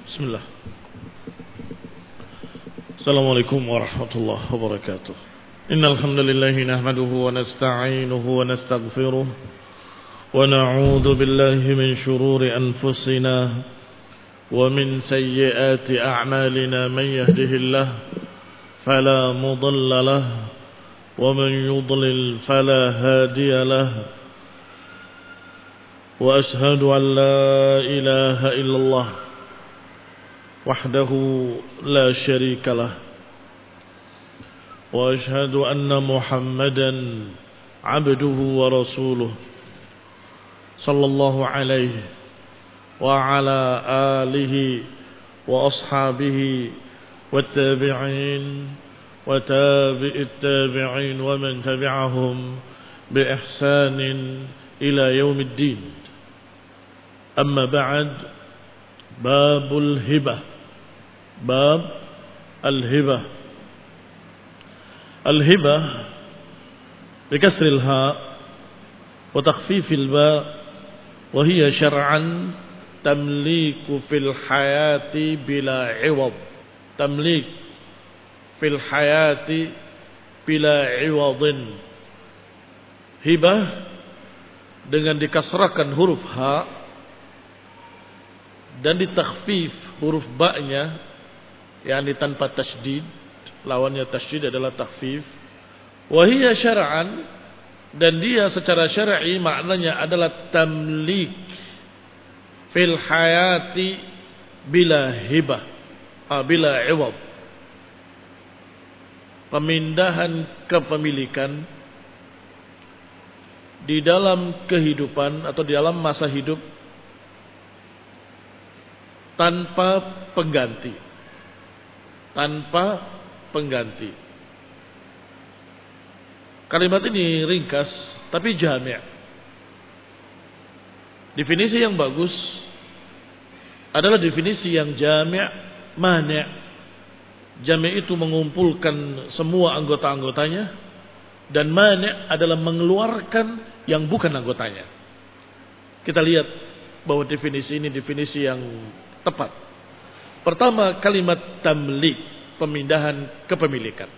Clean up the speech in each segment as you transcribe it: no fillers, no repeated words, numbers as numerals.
بسم الله. السلام عليكم ورحمة الله وبركاته. إن الحمد لله نحمده ونستعينه ونستغفره ونعوذ بالله من شرور أنفسنا ومن سيئات أعمالنا. من يهده الله فلا مضل له ومن يضلل فلا هادي له. وأشهد أن لا إله إلا الله وحده لا شريك له. وأشهد أن محمدا عبده ورسوله صلى الله عليه وعلى آله وأصحابه والتابعين وتابع التابعين ومن تبعهم بإحسان إلى يوم الدين. أما بعد، باب الهبة. باب الهبة. الهبة بكسر الهاء وتخفيف الباء، وهي شرعا تمليك في الحياة بلا عوض. تمليك في الحياة بلا عوض. Hibah dengan dikasrakan huruf ha dan ditakhfif huruf ba-nya, yakni tanpa tasydid. Lawannya tasydid adalah takhfif. Wa hiya syar'an, dan dia secara syar'i maknanya adalah tamlik fil hayati bila hibah, bila iwad. Pemindahan kepemilikan di dalam kehidupan atau di dalam masa hidup tanpa pengganti. Tanpa pengganti. Kalimat ini ringkas tapi jami'. Definisi yang bagus adalah definisi yang jami', mani'. Jami' itu mengumpulkan semua anggota-anggotanya, dan mani' adalah mengeluarkan yang bukan anggotanya. Kita lihat bahwa definisi ini definisi yang tepat. Pertama, kalimat tamlik, pemindahan kepemilikan.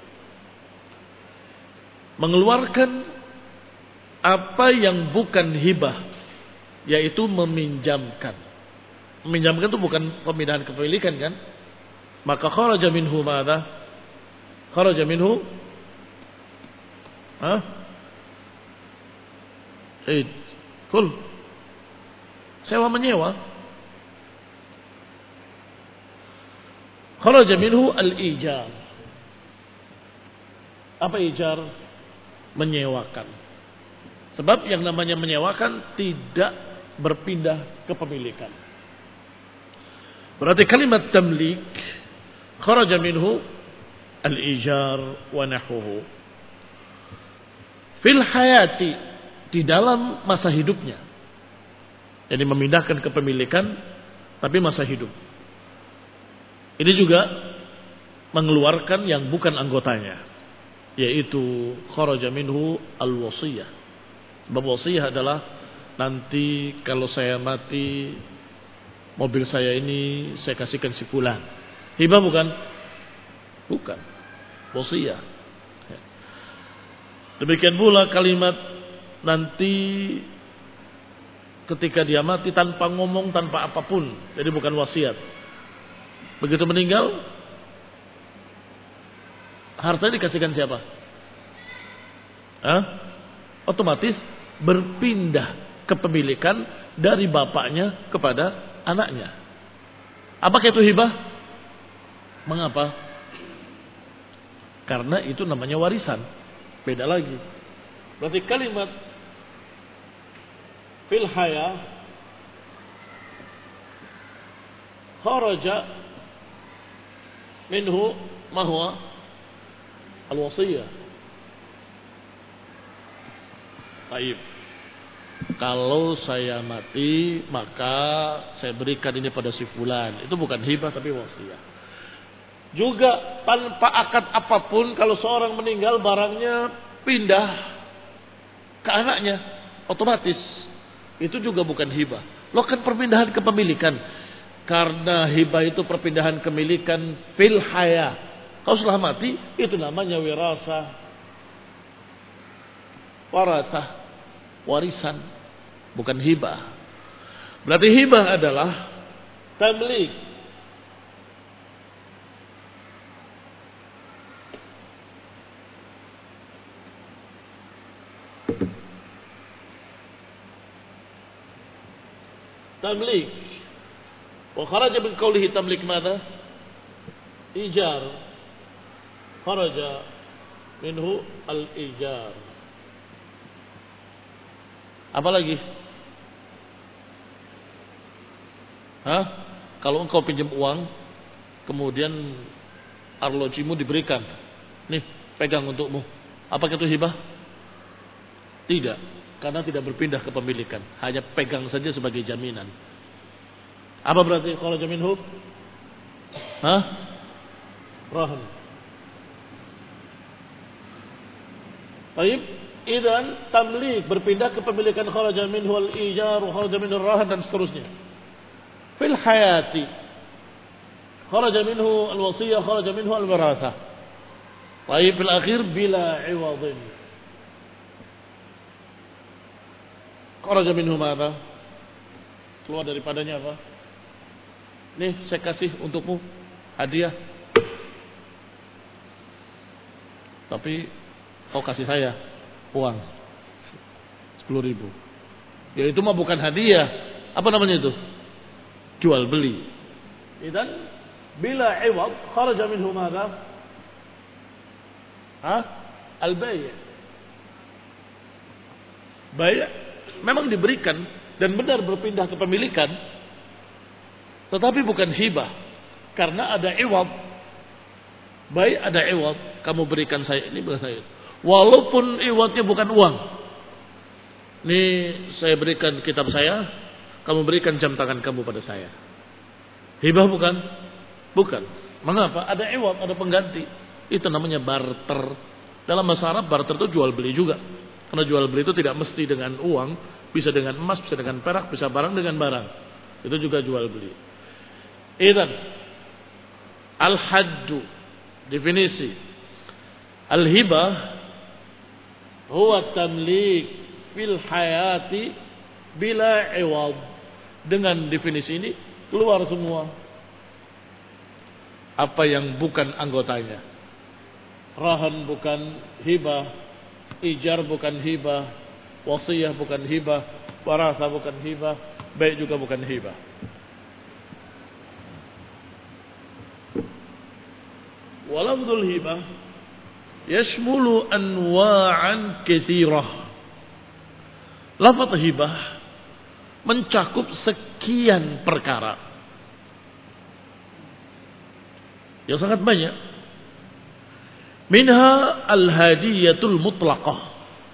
Mengeluarkan apa yang bukan hibah, yaitu meminjamkan. Meminjamkan itu bukan pemindahan kepemilikan, kan? Maka kharaja minhu madza? Kharaja minhu kul sewa menyewa. Kharaja minhu al-ijar. Apa ijar? Menyewakan. Sebab yang namanya menyewakan tidak berpindah kepemilikan. Berarti kalimat tamlik kharaja minhu al-ijar wa nahwuhu. Fil hayati, di dalam masa hidupnya. Jadi memindahkan kepemilikan tapi masa hidup. Ini juga mengeluarkan yang bukan anggotanya, yaitu kharaja minhu al-wasiyah. Sebab wasiyah adalah nanti kalau saya mati, mobil saya ini saya kasihkan si fulan. Hibah bukan? Bukan. Wasiyah. Demikian pula kalimat nanti ketika dia mati tanpa ngomong, tanpa apapun. Jadi bukan wasiat. Begitu meninggal, hartanya dikasihkan siapa? Otomatis berpindah kepemilikan dari bapaknya kepada anaknya. Apakah itu hibah? Mengapa? Karena itu namanya warisan. Beda lagi. Berarti kalimat fil haya kharaja minhu ma huwa al-wasiyah. Baik. Kalau saya mati, maka saya berikan ini pada si fulan. Itu bukan hibah tapi wasiyah. Juga tanpa akad apapun, kalau seorang meninggal barangnya pindah ke anaknya, otomatis itu juga bukan hibah. Lo kan perpindahan kepemilikan. Karena hibah itu perpindahan kepemilikan fil haya. Kalau sudah mati, itu namanya wirasah. Warasah. Warisan. Bukan hibah. Berarti hibah adalah tamlik. Tamlik. وخرج من قوله تملك ماذا؟ إيجار. خرج منه الإيجار. Apa lagi? Kalau engkau pinjam uang, kemudian arlojimu diberikan, nih pegang untukmu, apakah itu hibah? Tidak, karena tidak berpindah kepemilikan, hanya pegang saja sebagai jaminan. Apa berarti kharaja minhu? Rahan. Baik, idzan tamlik berpindah kepemilikan kharaja minhu al-ijar, kharaja minhu ar-rahan dan seterusnya. Fil hayati kharaja minhu al-wasiyah, kharaja minhu al-wirathah. Baik, fil akhir bila iwadin. Kharaja minhu madza? Keluar daripadanya apa? Nih saya kasih untukmu hadiah. Tapi kau kasih saya uang 10.000. Ya itu mah bukan hadiah. Apa namanya itu? Jual beli. Idzan bila iwad kharaja minhu madza? Al-bay'. Bay' memang diberikan dan benar berpindah kepemilikan. Tetapi bukan hibah. Karena ada iwad. Baik ada iwad. Kamu berikan saya ini, berikan saya. Walaupun iwadnya bukan uang. Ini saya berikan kitab saya. Kamu berikan jam tangan kamu pada saya. Hibah bukan? Bukan. Mengapa? Ada iwad, ada pengganti. Itu namanya barter. Dalam bahasa Arab barter itu jual beli juga. Karena jual beli itu tidak mesti dengan uang. Bisa dengan emas, bisa dengan perak, bisa barang dengan barang. Itu juga jual beli. Idzan al-haddu definisi al-hibah huwa tamlik fil hayati bila iwad. Dengan definisi ini keluar semua apa yang bukan anggotanya. Rahan bukan hibah, ijar bukan hibah, wasiyah bukan hibah, warasa bukan hibah, bai' juga bukan hibah. Walafdzul hibah yashmulu anwa'an katsirah. Lafaz hibah mencakup sekian perkara yang sangat banyak. Minha al-hadiyatul mutlaqah.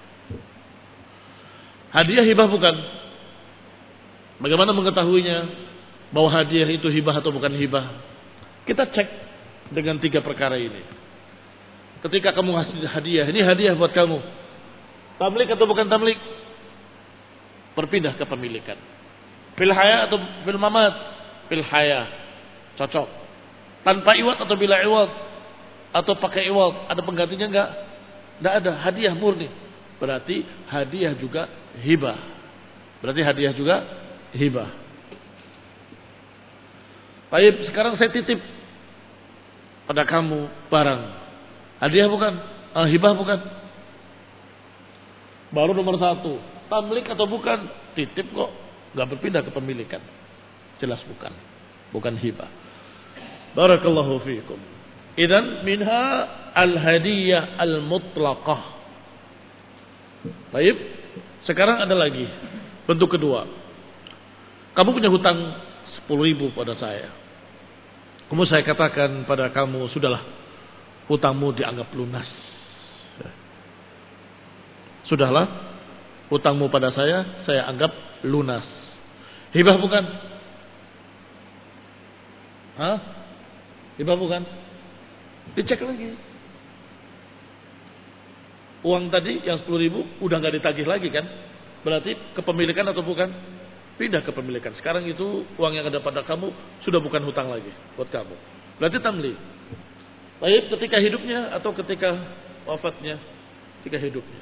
Hadiah hibah bukan. Bagaimana mengetahuinya bahwa hadiah itu hibah atau bukan hibah? Kita cek dengan 3 perkara ini. Ketika kamu ngasih hadiah, ini hadiah buat kamu. Tamlik atau bukan tamlik? Berpindah kepemilikan. Fil haya atau fil mamat? Fil haya. Cocok. Tanpa iwad atau bila iwad? Atau pakai iwad? Ada penggantinya enggak? Enggak ada. Hadiah murni. Berarti hadiah juga hibah. Berarti hadiah juga hibah. Baik, sekarang saya titip pada kamu barang. Hadiah bukan? Hibah bukan? Baru nomor 1. Tamlik atau bukan? Titip kok. Gak berpindah kepemilikan. Jelas bukan. Bukan hibah. Barakallahu fiikum. Idzan minha al-hadiyah al-mutlaqah. Baik. Sekarang ada lagi. Bentuk kedua. Kamu punya hutang 10.000 pada saya. Kemudian saya katakan pada kamu, sudahlah, hutangmu dianggap lunas. Sudahlah, hutangmu pada saya anggap lunas. Hibah bukan? Hibah bukan? Dicek lagi. Uang tadi yang 10.000 udah nggak ditagih lagi kan? Berarti kepemilikan atau bukan? Pindah kepemilikan. Sekarang itu uang yang ada pada kamu sudah bukan hutang lagi buat kamu. Berarti tamlik. Baik ketika hidupnya atau ketika wafatnya? Ketika hidupnya.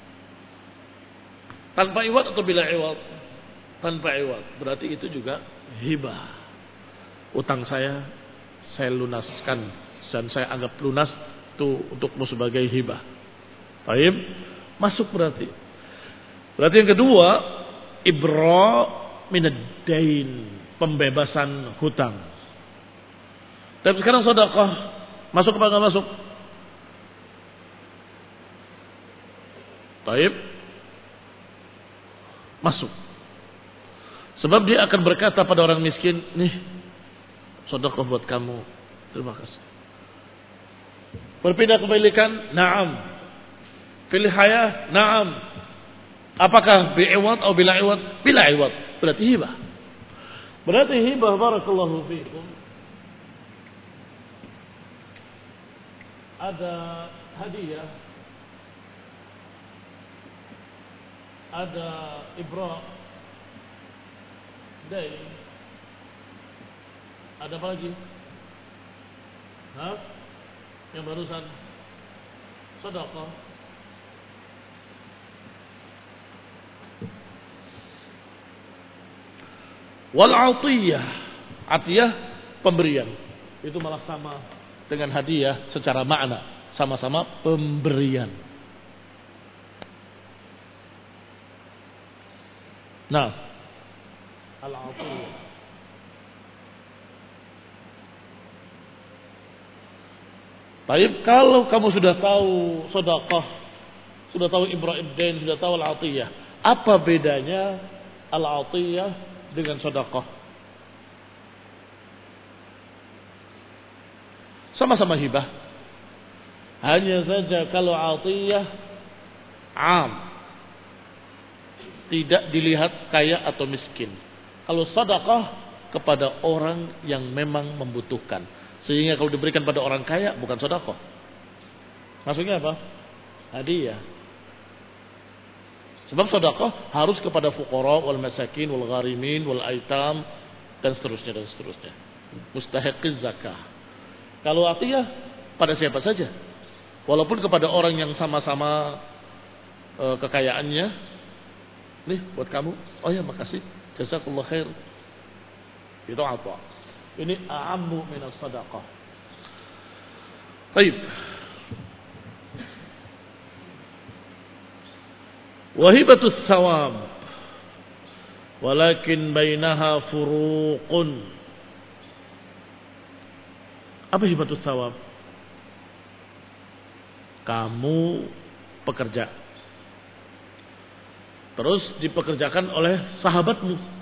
Tanpa iwad atau bila iwad? Tanpa iwad. Berarti itu juga hibah. Utang saya lunaskan dan saya anggap lunas itu untukmu sebagai hibah. Baik, masuk berarti. Berarti yang kedua, ibra minad-dain, pembebasan hutang. Tapi sekarang sedekah masuk apa enggak masuk? Baik. Masuk. Sebab dia akan berkata pada orang miskin, nih sedekah buat kamu. Terima kasih. Berpindah kepemilikan? Na'am. Pilih hayah? Na'am. Apakah bi'iwad atau bila iwad? Bila iwad. Berarti hibah. Berarti hibah, barakallahu fiikum. Ada hadiah. Ada ibra. Dain. Ada apa lagi? Yang barusan sedekah. Wal atiyah. Atiyah pemberian. Itu malah sama dengan hadiah secara makna, sama-sama pemberian. Nah, al-atiyah. Baik, kalau kamu sudah tahu sedekah, sudah tahu ibrahim dain, sudah tahu al-atiyah, apa bedanya al-atiyah dengan sedekah? Sama-sama hibah. Hanya saja kalau atiyah am, tidak dilihat kaya atau miskin. Kalau sedekah kepada orang yang memang membutuhkan. Sehingga kalau diberikan pada orang kaya bukan sedekah. Maksudnya apa? Hadiah. Sebab sedekah harus kepada fuqara wal masakin wal gharimin wal aitam dan seterusnya dan seterusnya. Mustahiqiz zakah. Kalau atiyah pada siapa saja. Walaupun kepada orang yang sama-sama kekayaannya. Nih buat kamu. Oh ya makasih. Jazakallahu khair. Itu apa? Ini a'ammu minas sadaqah. Baik. Wahibatus thawab. Walakin bainaha furuqun. Apa hibatus thawab? Kamu pekerja. Terus dipekerjakan oleh sahabatmu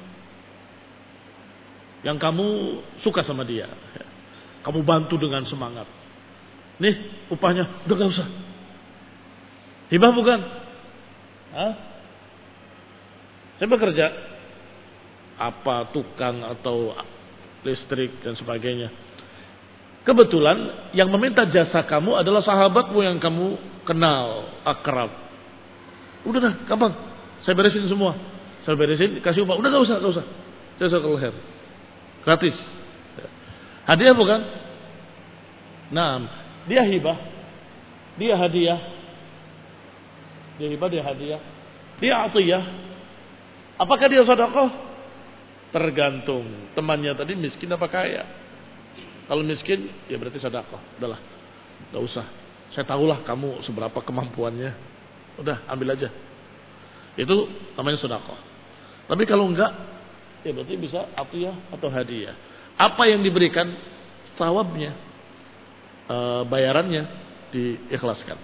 yang kamu suka sama dia. Kamu bantu dengan semangat. Nih upahnya, udah gak usah. Hibah bukan? Saya bekerja. Apa tukang atau listrik dan sebagainya. Kebetulan yang meminta jasa kamu adalah sahabatmu yang kamu kenal, akrab. Udah dah, gampang. Saya beresin semua. Saya beresin, kasih upah. Udah gak usah. Jazakallahu khair. Gratis. Hadiah bukan? Nah, dia hibah. Dia hadiah. Dia hibah, dia hadiah. Dia atiyah. Apakah dia sedekah? Tergantung. Temannya tadi miskin apa kaya. Kalau miskin, ya berarti sedekah. Udahlah. Gak usah. Saya tahulah kamu seberapa kemampuannya. Udah, ambil aja. Itu namanya sedekah. Tapi kalau enggak, ya berarti bisa atiyah atau hadiah. Apa yang diberikan thawabnya, bayarannya diikhlaskan.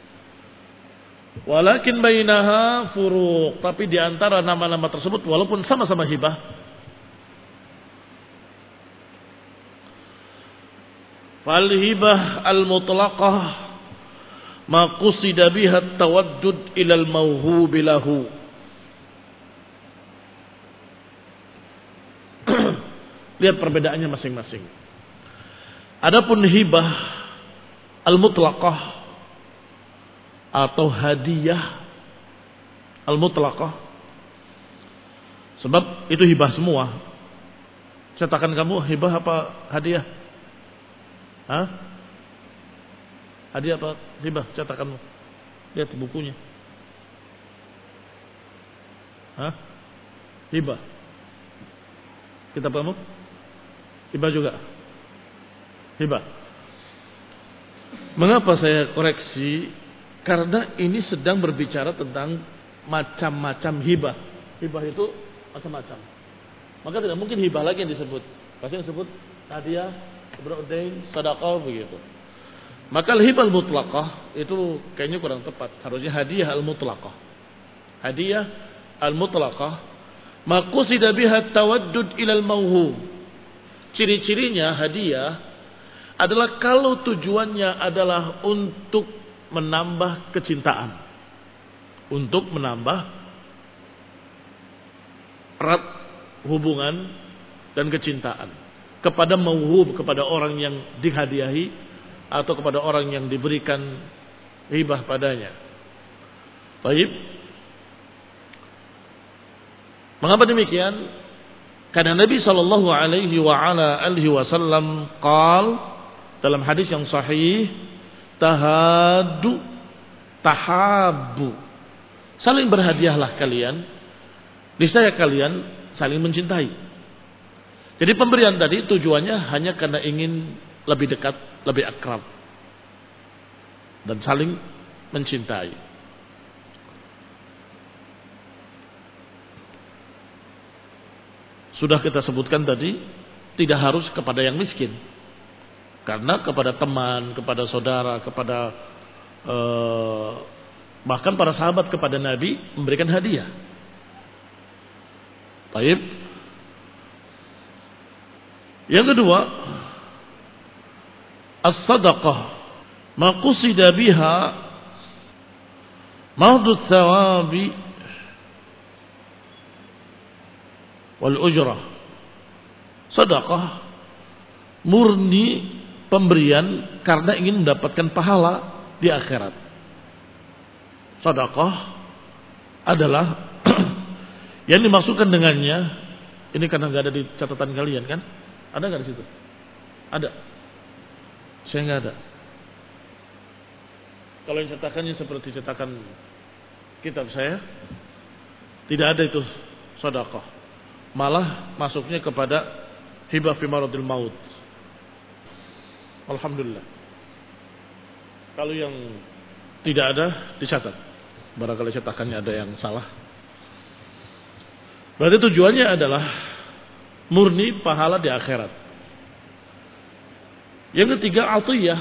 Walakin bainaha furuq, tapi di antara nama-nama tersebut walaupun sama-sama hibah, fal hibah al-mutlaqah ma qusida biha at-tawaddud ila al-mawhub lahu. Lihat perbedaannya masing-masing. Adapun hibah al-mutlaqah atau hadiah al-mutlaqah, Sebab itu hibah semua. Cetakan kamu hibah apa hadiah? Hah? Hadiah apa hibah cetakanmu? Lihat bukunya. Hah? Hibah. Kitab kamu? Hibah juga. Hibah. Mengapa saya koreksi? Karena ini sedang berbicara tentang macam-macam hibah. Hibah itu macam-macam. Maka tidak mungkin hibah lagi yang disebut. Pasti yang disebut hadiah, ibra'udain, sedekah begitu. Maka hibah al-mutlaqah itu kayaknya kurang tepat. Harusnya hadiah al-mutlaqah. Hadiah al-mutlaqah maqsida biha tawaddud ila al-mawhub. Ciri-cirinya hadiah adalah kalau tujuannya adalah untuk menambah kecintaan. Untuk menambah erat hubungan dan kecintaan kepada mauhub, kepada orang yang dihadiahi atau kepada orang yang diberikan hibah padanya. Baik. Mengapa demikian? Karena Nabi sallallahu alaihi wa ala alihi wasallam qaal dalam hadis yang sahih, tahaddu tahabbu. Saling berhadiahlah kalian, niscaya kalian saling mencintai. Jadi pemberian tadi tujuannya hanya karena ingin lebih dekat, lebih akrab dan saling mencintai. Sudah kita sebutkan tadi, tidak harus kepada yang miskin. Karena kepada teman, kepada saudara, kepada bahkan para sahabat kepada Nabi memberikan hadiah. Baik. Yang kedua, as-sadaqah maqsida biha mahdud thawabi wal ujrah. Sedekah murni pemberian karena ingin mendapatkan pahala di akhirat. Sedekah adalah yang dimaksudkan dengannya, ini karena nggak ada di catatan kalian kan? Ada nggak di situ? Ada. Saya nggak ada. Kalau yang cetakannya seperti cetakan kitab saya, tidak ada itu sedekah. Malah masuknya kepada hibah fi maradil maut. Alhamdulillah. Kalau yang tidak ada dicatat. Barangkali cetakannya ada yang salah. Berarti tujuannya adalah murni pahala di akhirat. Yang ketiga, atiyah.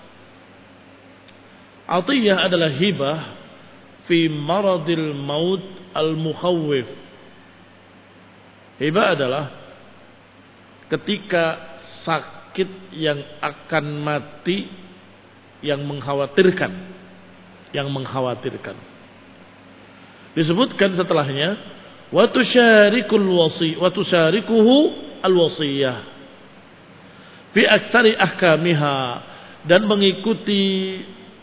Atiyah adalah hibah fi maradil maut al-mukhawwif. Hibah adalah ketika sakit yang akan mati yang mengkhawatirkan. Yang mengkhawatirkan. Disebutkan setelahnya wa tusyarikuhu al-wasiyah fi aktsari ahkamiha, dan mengikuti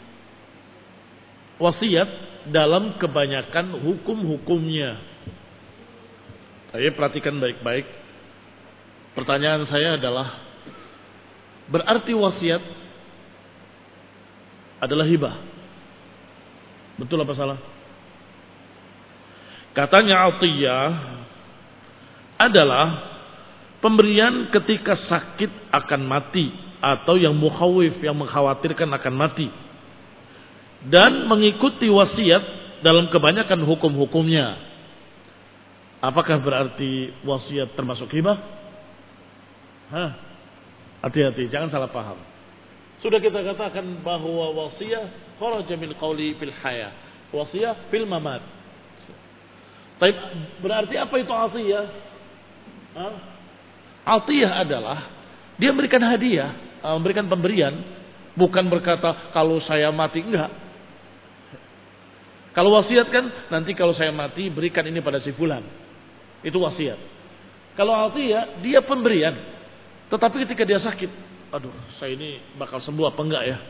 wasiat dalam kebanyakan hukum-hukumnya. Saya perhatikan baik-baik. Pertanyaan saya adalah, berarti wasiat adalah hibah? Betul apa salah? Katanya atiyah adalah pemberian ketika sakit akan mati atau yang mukhawif, yang mengkhawatirkan akan mati, dan mengikuti wasiat dalam kebanyakan hukum-hukumnya. Apakah berarti wasiat termasuk hibah? Hati-hati, jangan salah paham. Sudah kita katakan bahwa wasiat kharaja min qawli fil haya, wasiat fil mamat. Tapi berarti apa itu atiyah? Atiyah adalah dia memberikan hadiah, memberikan pemberian, bukan berkata kalau saya mati, enggak. Kalau wasiat kan nanti kalau saya mati berikan ini pada si fulan. Itu wasiat. Kalau atiyah dia pemberian. Tetapi ketika dia sakit, aduh, saya ini bakal sembuh apa enggak ya?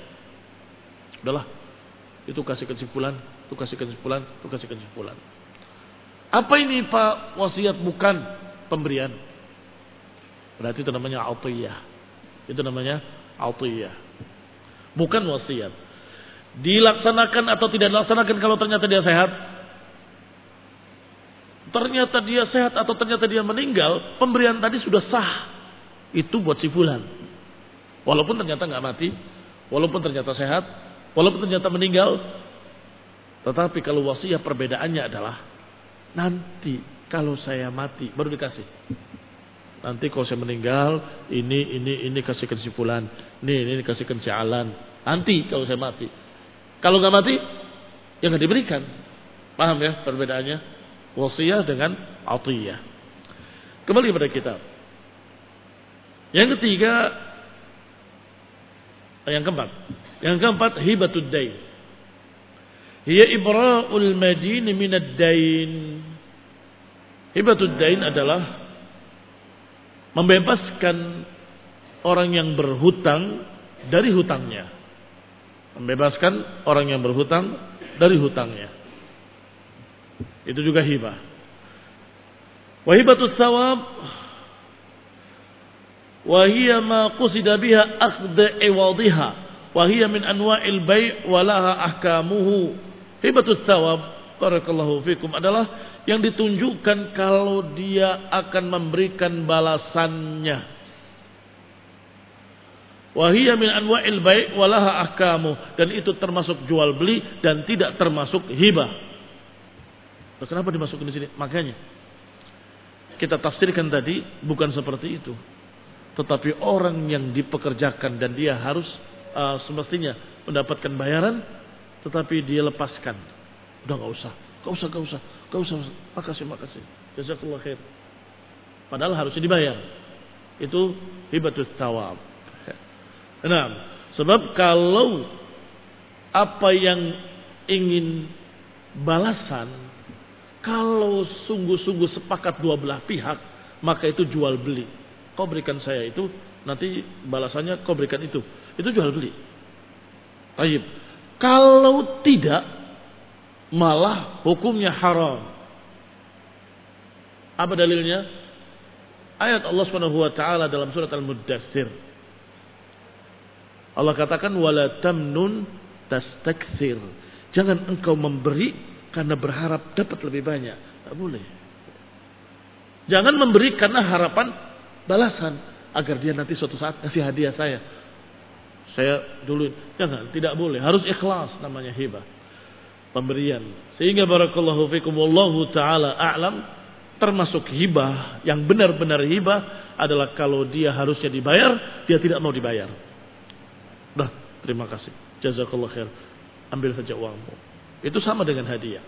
Udahlah. Itu kasihkan si fulan, itu kasihkan si fulan, itu kasihkan si fulan. Apa ini Pak? Wasiat bukan pemberian. Berarti itu namanya atiyah. Itu namanya atiyah. Bukan wasiat. Dilaksanakan atau tidak dilaksanakan kalau ternyata dia sehat? Ternyata dia sehat atau ternyata dia meninggal, pemberian tadi sudah sah. Itu buat si fulan. Walaupun ternyata nggak mati, walaupun ternyata sehat, walaupun ternyata meninggal. Tetapi kalau wasiat perbedaannya adalah nanti kalau saya mati baru dikasih. Nanti kalau saya meninggal, ini kasihkan si fulan, ini kasihkan si Alan. Nanti kalau saya mati. Kalau nggak mati, ya nggak diberikan. Paham ya perbedaannya? Wasiyah dengan atiyah. Kembali pada kitab. Yang ketiga, yang keempat hibatud dain. Hiya ibra'ul madin minad dain. Hibatud dain adalah membebaskan orang yang berhutang dari hutangnya. Membebaskan orang yang berhutang dari hutangnya. Itu juga hibah. Wa hibatut thawab wa hiya ma qusida biha akhdha iwadhiha wa hiya min anwa'il bai' wa laha ahkamuhu. Hibatut thawab, barakallahu fikum, adalah yang ditunjukkan kalau dia akan memberikan balasannya. Wa hiya min anwa'il bai' wa laha ahkamuhu, dan itu termasuk jual beli dan tidak termasuk hibah. Kenapa dimasukin di sini? Makanya kita tafsirkan tadi bukan seperti itu. Tetapi orang yang dipekerjakan dan dia harus semestinya mendapatkan bayaran, tetapi dia lepaskan. Udah nggak usah. Makasih. Jazakallah khair. Padahal harusnya dibayar. Itu hibatus thawab. Nah, sebab kalau apa yang ingin balasan, kalau sungguh-sungguh sepakat dua belah pihak, maka itu jual beli. Kau berikan saya itu, nanti balasannya kau berikan itu. Itu jual beli. Baik. Kalau tidak, malah hukumnya haram. Apa dalilnya? Ayat Allah Subhanahu wa taala dalam surat Al-Muddatsir. Allah katakan wala tamnun tastaktsir. Jangan engkau memberi karena berharap dapat lebih banyak. Tak boleh. Jangan memberi karena harapan balasan. Agar dia nanti suatu saat kasih hadiah saya. Saya dulu. Jangan. Tidak boleh. Harus ikhlas namanya hibah. Pemberian. Sehingga barakallahu fikum wallahu ta'ala a'lam. Termasuk hibah. Yang benar-benar hibah adalah kalau dia harusnya dibayar. Dia tidak mau dibayar. Dah. Terima kasih. Jazakallah khair. Ambil saja uangmu. Itu sama dengan hadiah.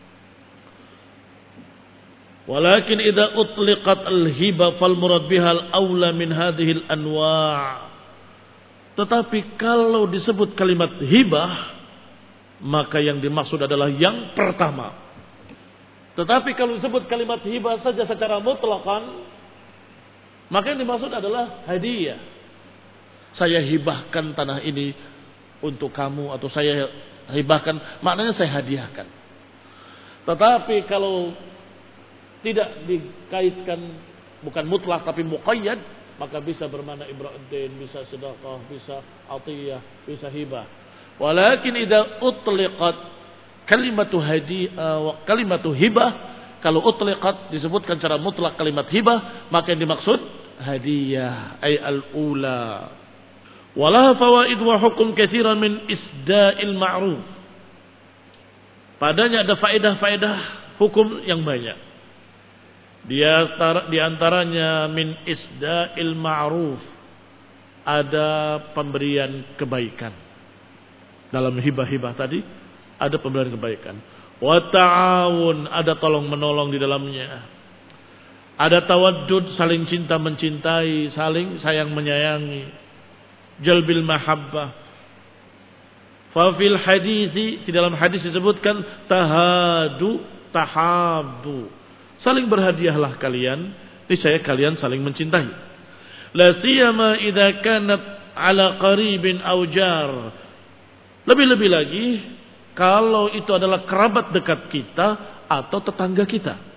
Walakin idza utliqat al-hiba fal murad biha al-aula min hadhihi al-anwa'. Tetapi kalau disebut kalimat hibah, maka yang dimaksud adalah yang pertama. Tetapi kalau disebut kalimat hibah saja secara mutlaqan, maka yang dimaksud adalah hadiah. Saya hibahkan tanah ini untuk kamu, atau saya hibahkan, maknanya saya hadiahkan. Tetapi kalau tidak dikaitkan, bukan mutlak tapi muqayyad, maka bisa bermakna ibra'uddin, bisa sedekah, bisa atiyah, bisa hibah. Walakin idza utliqat kalimatu hadiah, kalimatu hibah, kalau utliqat disebutkan secara mutlak kalimat hibah, maka yang dimaksud hadiah ay al-ula. Walaha fawaid wa hukum katsiran min isda'il ma'ruf. Padanya ada faedah-faedah hukum yang banyak. Di antaranya min isda'il ma'ruf, ada pemberian kebaikan. Dalam hibah-hibah tadi ada pemberian kebaikan. Wa ta'awun, ada tolong menolong di dalamnya. Ada tawaddud, saling cinta mencintai, saling sayang menyayangi. Jalbil mahabbah. Fa fil hadisi, di dalam hadis disebutkan tahadu tahabbu. Saling berhadiahlah kalian, niscaya kalian saling mencintai. La siyama idza kanat ala qaribin aw jar. Lebih-lebih lagi kalau itu adalah kerabat dekat kita atau tetangga kita.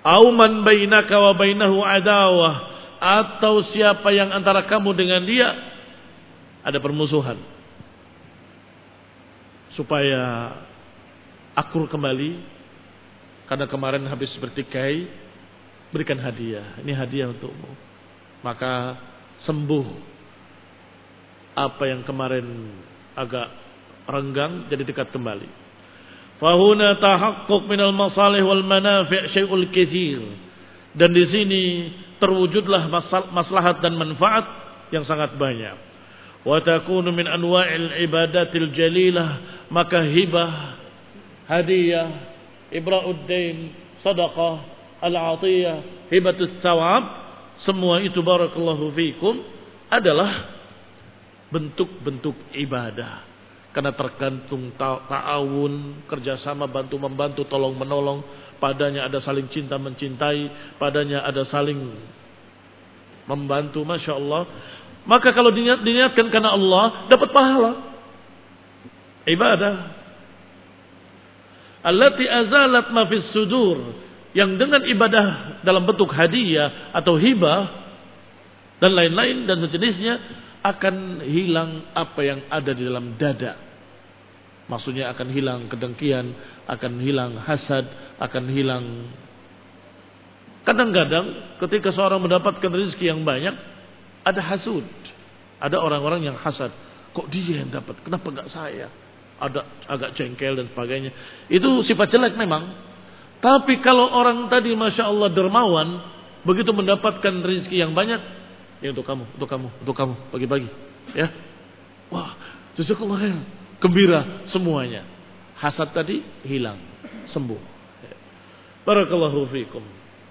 Au man bainaka wa bainahu adawah, atau siapa yang antara kamu dengan dia ada permusuhan, supaya akur kembali karena kemarin habis bertikai, berikan hadiah. Ini hadiah untukmu, maka sembuh apa yang kemarin agak renggang jadi dekat kembali. Fahuna tahaqquq minal masalih wal manafi' syai'ul katsir. Dan di sini terwujudlah maslahat dan manfaat yang sangat banyak. Wa takunu min anwa'il ibadatil jalilah, maka hibah, hadiah, ibra'ud dain, sedekah, al-'atiyah, hibatus thawab, semua itu barakallahu fikum adalah bentuk-bentuk ibadah. Karena tergantung ta'awun, kerjasama, bantu-membantu, tolong-menolong. Padanya ada saling cinta mencintai, padanya ada saling membantu, Masya Allah. Maka kalau diniatkan karena Allah, dapat pahala. Ibadah. Allati azalat ma fis sudur. Yang dengan ibadah dalam bentuk hadiah atau hibah dan lain-lain dan sejenisnya, akan hilang apa yang ada di dalam dada. Maksudnya akan hilang kedengkian, akan hilang hasad, akan hilang. Kadang-kadang ketika seorang mendapatkan rezeki yang banyak, ada hasud. Ada orang-orang yang hasad. Kok dia yang dapat? Kenapa enggak saya? Ada agak jengkel dan sebagainya. Itu sifat jelek memang. Tapi kalau orang tadi Masya Allah dermawan, begitu mendapatkan rezeki yang banyak, ya untuk kamu, bagi-bagi, ya. Wah, jazakallah khair, gembira semuanya. Hasad tadi hilang, sembuh. Barakallahu fikum.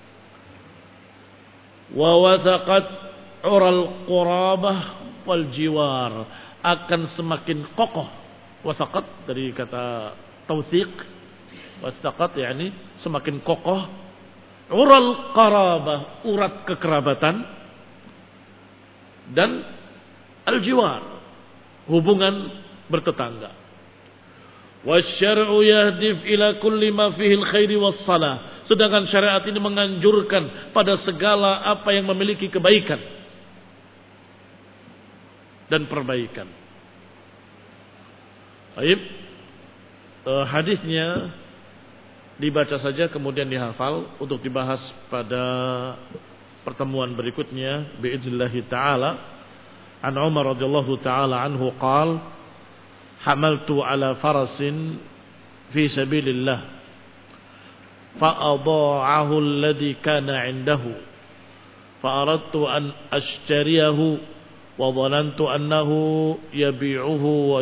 Wa wathaqat ural qurabah wal jiwar, akan semakin kokoh. Wathaqat dari kata tawthiq, wathaqat yakni semakin kokoh. Ural qarabah, urat kekerabatan, dan al-jiwar, hubungan bertetangga. Wasyar'u yahdif ila kulli ma fihi al-khairi was-salah. Sedangkan syariat ini menganjurkan pada segala apa yang memiliki kebaikan dan perbaikan. Baik. Hadisnya dibaca saja kemudian dihafal untuk dibahas pada pertemuan berikutnya biidznillah taala. An Umar radhiyallahu taala anhu qala hamaltu ala farasin fi sabilillah fa adha'ahu alladhi kana 'indahu fa aradtu an ashtariyahu wa dhanantu annahu yabi'uhu wa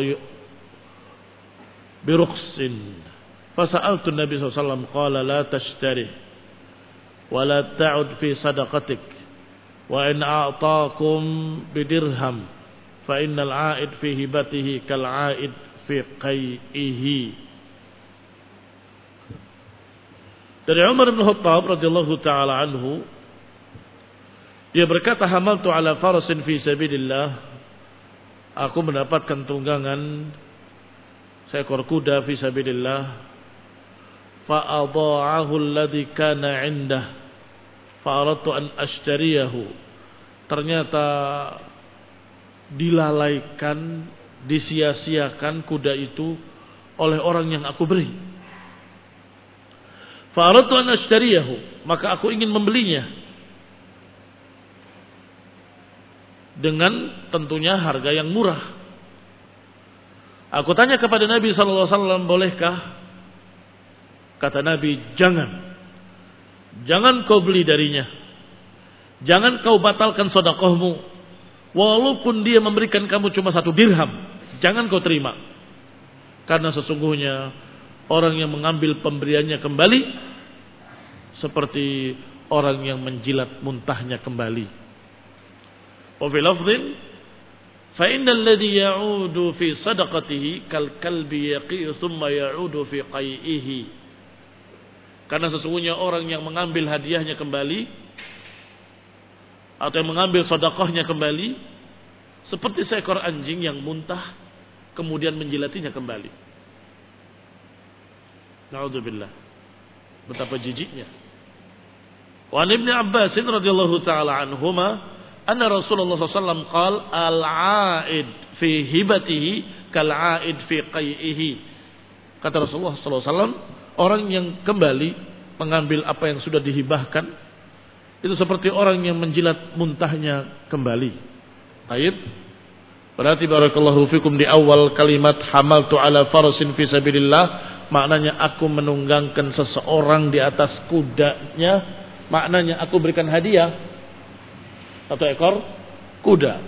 bi rukhsin fa sa'altu an-nabiy sallallahu alaihi wasallam qala la tashtari ولا تعد في صدقتك وإن أعطاكم بدرهم فإن العائد في هبته كالعائد في قيئه. Dari Umar bin Khattab radhiyallahu taala anhu, dia berkata, hamaltu ala farasin fi sabilillah, aku mendapatkan tunggangan seekor kuda fi sabilillah, fa adha'ahu alladhi kana 'indah fa'aradtu an ashtariyahu. Ternyata dilalaikan, disia-siakan kuda itu oleh orang yang aku beri. Fa'aradtu an ashtariyahu, maka aku ingin membelinya dengan tentunya harga yang murah. Aku tanya kepada Nabi sallallahu alaihi wasallam, bolehkah? Kata Nabi, Jangan kau beli darinya. Jangan kau batalkan sedekahmu. Walaupun dia memberikan kamu cuma 1 dirham, jangan kau terima. Karena sesungguhnya orang yang mengambil pemberiannya kembali seperti orang yang menjilat muntahnya kembali. Wa fi lafdhin fa innal ladzi ya'udu fi sadaqatihi kal kalbi yaqi'u thumma ya'udu fi qai'ihi. Karena sesungguhnya orang yang mengambil hadiahnya kembali atau yang mengambil sedekahnya kembali seperti seekor anjing yang muntah kemudian menjilatinya kembali. Na'udzubillah. Betapa jijiknya. Wa Ibnu Abbas radhiyallahu taala anhuma anna Rasulullah sallallahu alaihi wasallam qala al-'aid fi hibatihi kal-'aid fi qai'ihi. Kata Rasulullah sallallahu alaihi wasallam, orang yang kembali mengambil apa yang sudah dihibahkan itu seperti orang yang menjilat muntahnya kembali. Baik. Berarti barakallahu fikum di awal kalimat hamaltu ala farasin fi sabilillah, maknanya aku menunggangkan seseorang di atas kudanya, maknanya aku berikan hadiah satu ekor kuda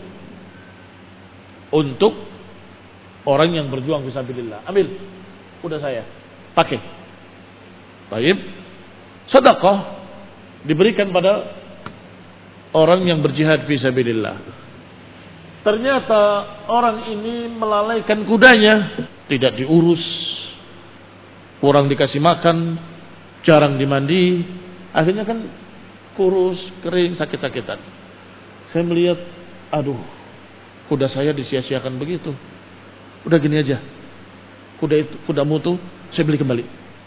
untuk orang yang berjuang fi sabilillah. Ambil kuda saya, pakai. Baik. Sedekah diberikan pada orang yang berjihad fi sabilillah. Ternyata orang ini melalaikan kudanya, tidak diurus, kurang dikasih makan, jarang dimandi, akhirnya kan kurus, kering, sakit-sakitan. Saya melihat, aduh, kuda saya disia-siakan begitu. Udah gini aja, kudamu tuh saya beli kembali.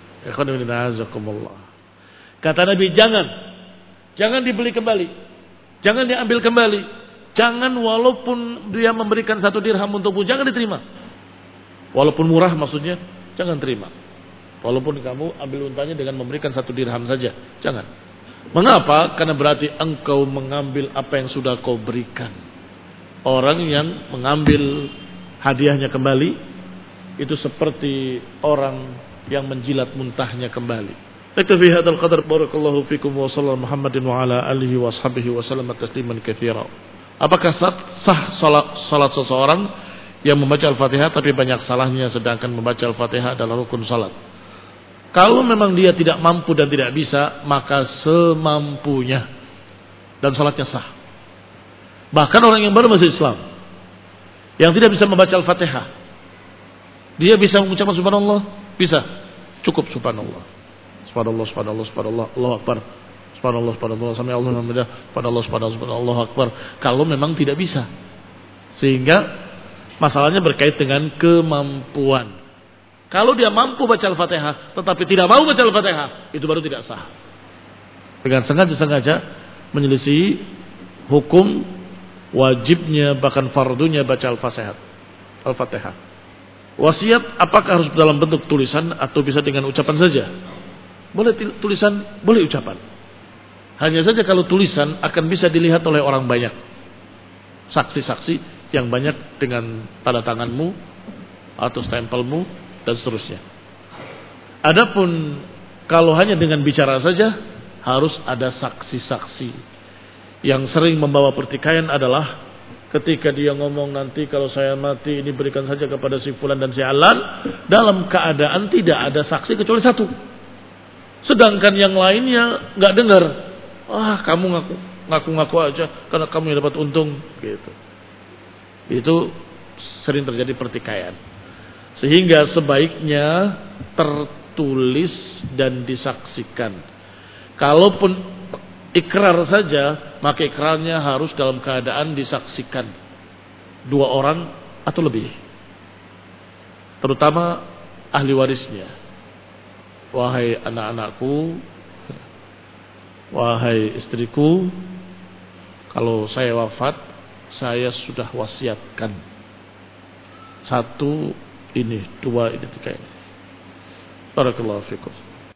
Kata Nabi, jangan dibeli kembali, jangan diambil kembali. Jangan walaupun dia memberikan 1 dirham untukmu, jangan diterima. Walaupun murah maksudnya, jangan terima. Walaupun kamu ambil untanya dengan memberikan 1 dirham saja, jangan. Mengapa? Karena berarti engkau mengambil apa yang sudah kau berikan. Orang yang mengambil hadiahnya kembali, itu seperti orang yang menjilat muntahnya kembali. Iktafi hadzal qadar, barakallahu fikum wa sallallahu Muhammadin wa ala alihi wa sahbihi wa sallam tasliman katsira. Apakah sah salat seseorang yang membaca Al-Fatihah tapi banyak salahnya, sedangkan membaca Al-Fatihah adalah rukun salat? Kalau memang dia tidak mampu dan tidak bisa, maka semampunya dan salatnya sah. Bahkan orang yang baru masuk Islam, yang tidak bisa membaca Al-Fatihah, dia bisa mengucapkan subhanallah, bisa, cukup subhanallah, subhanallah, subhanallah, subhanallah, Allahu Akbar, subhanallah, subhanallah, sami Allahu liman hamidah, subhanallah, subhanallah, subhanallah, Allahu Akbar. Kalau memang tidak bisa, sehingga masalahnya berkait dengan kemampuan. Kalau dia mampu baca Al-Fatihah tetapi tidak mau baca Al-Fatihah, itu baru tidak sah. Dengan sengaja menyelisih hukum wajibnya bahkan fardunya baca Al-Fatihah. Wasiat apakah harus dalam bentuk tulisan atau bisa dengan ucapan saja? Boleh tulisan, boleh ucapan. Hanya saja kalau tulisan akan bisa dilihat oleh orang banyak, saksi-saksi yang banyak dengan tanda tanganmu atau stempelmu dan seterusnya. Adapun kalau hanya dengan bicara saja, harus ada saksi-saksi. Yang sering membawa pertikaian adalah ketika dia ngomong, nanti kalau saya mati ini berikan saja kepada si fulan dan si alan, dalam keadaan tidak ada saksi kecuali 1. Sedangkan yang lainnya nggak dengar. Kamu ngaku aja karena kamu yang dapat untung, gitu. Itu sering terjadi pertikaian. Sehingga sebaiknya tertulis dan disaksikan. Kalaupun ikrar saja, maka ikrarnya harus dalam keadaan disaksikan 2 orang atau lebih. Terutama ahli warisnya. Wahai anak-anakku, wahai istriku, kalau saya wafat, saya sudah wasiatkan 1 ini, 2 ini, 3 ini. Barakallahu fikum.